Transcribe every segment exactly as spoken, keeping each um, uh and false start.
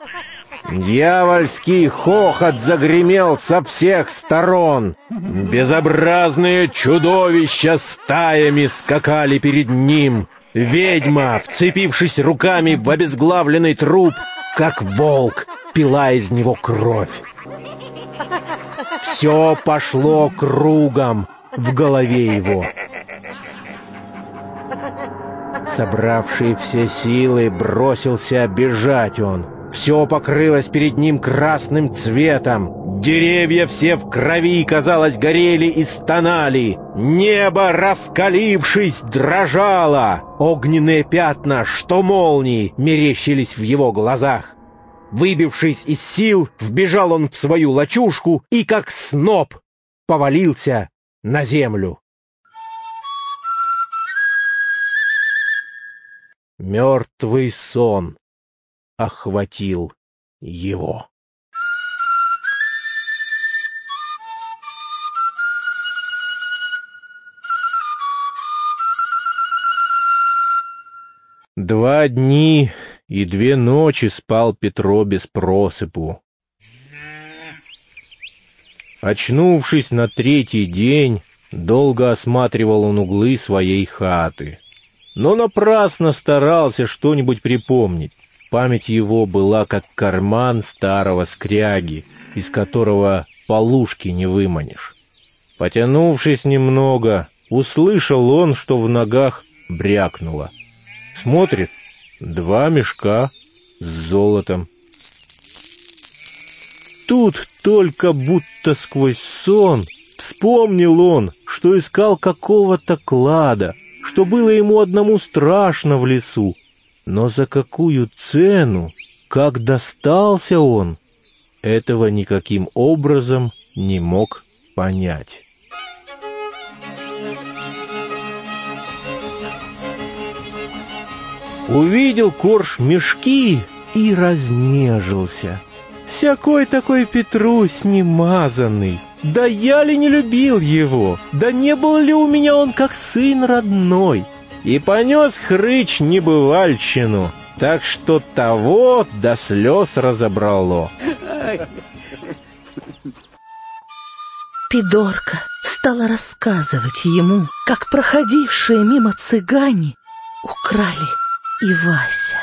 Дьявольский хохот загремел со всех сторон. Безобразные чудовища стаями скакали перед ним. Ведьма, вцепившись руками в обезглавленный труп, как волк, пила из него кровь. Все пошло кругом в голове его. Собравший все силы, бросился бежать он. Все покрылось перед ним красным цветом. Деревья все в крови, казалось, горели и стонали. Небо, раскалившись, дрожало. Огненные пятна, что молнии, мерещились в его глазах. Выбившись из сил, вбежал он в свою лачужку и, как сноп, повалился на землю. Мертвый сон охватил его. Два дни и две ночи спал Петро без просыпу. Очнувшись на третий день, долго осматривал он углы своей хаты. Но напрасно старался что-нибудь припомнить. Память его была как карман старого скряги, из которого полушки не выманишь. Потянувшись немного, услышал он, что в ногах брякнуло. Смотрит, два мешка с золотом. Тут только будто сквозь сон вспомнил он, что искал какого-то клада, что было ему одному страшно в лесу. Но за какую цену, как достался он, этого никаким образом не мог понять. Увидел Корж мешки и разнежился. Всякой такой Петрусь немазанный. Да я ли не любил его? Да не был ли у меня он как сын родной? И понес хрыч небывальщину, так что того до слез разобрало. Пидорка стала рассказывать ему, как проходившие мимо цыгане украли и Вася.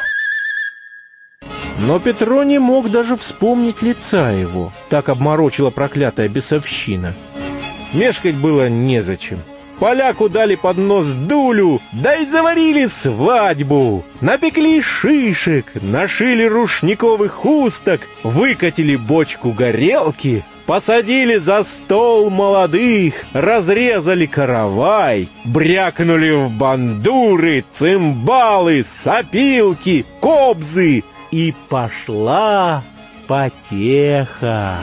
Но Петро не мог даже вспомнить лица его, так обморочила проклятая бесовщина. Мешкать было незачем. Поляку дали под нос дулю, да и заварили свадьбу. Напекли шишек, нашили рушниковых хусток, выкатили бочку горелки, посадили за стол молодых, разрезали каравай, брякнули в бандуры, цимбалы, сопилки, кобзы, и пошла потеха.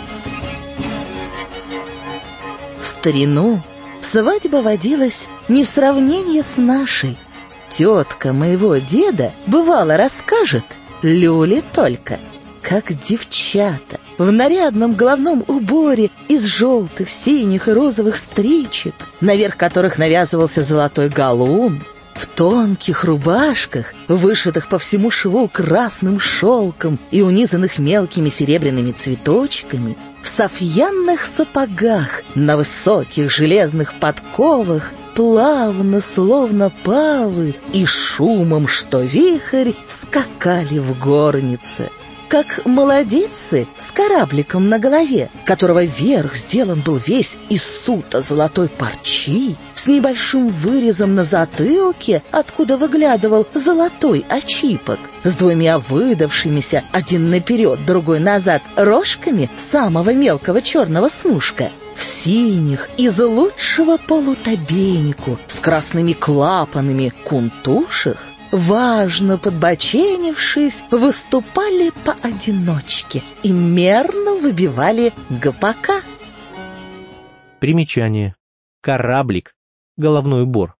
В старину свадьба водилась не в сравнении с нашей. Тетка моего деда бывало расскажет, люли только, как девчата в нарядном головном уборе из желтых, синих и розовых стричек, наверх которых навязывался золотой галун, в тонких рубашках, вышитых по всему шву красным шелком и унизанных мелкими серебряными цветочками, в сафьянных сапогах, на высоких железных подковах, плавно, словно павы, и шумом, что вихрь, скакали в горнице. Как молодицы с корабликом на голове, которого верх сделан был весь из сута золотой парчи, с небольшим вырезом на затылке, откуда выглядывал золотой очипок, с двумя выдавшимися, один наперед, другой назад, рожками самого мелкого черного смушка, в синих из лучшего полутобейнику, с красными клапанами кунтушах, важно подбоченившись, выступали поодиночке и мерно выбивали гопака. Примечание. Кораблик. Головной убор.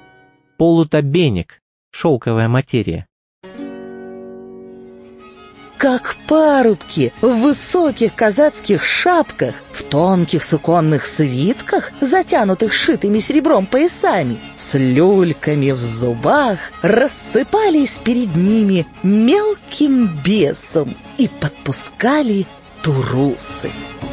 Полутобейник. Шелковая материя. как парубки в высоких казацких шапках, в тонких суконных свитках, затянутых шитыми серебром поясами, с люльками в зубах, рассыпались перед ними мелким бесом и подпускали турусы.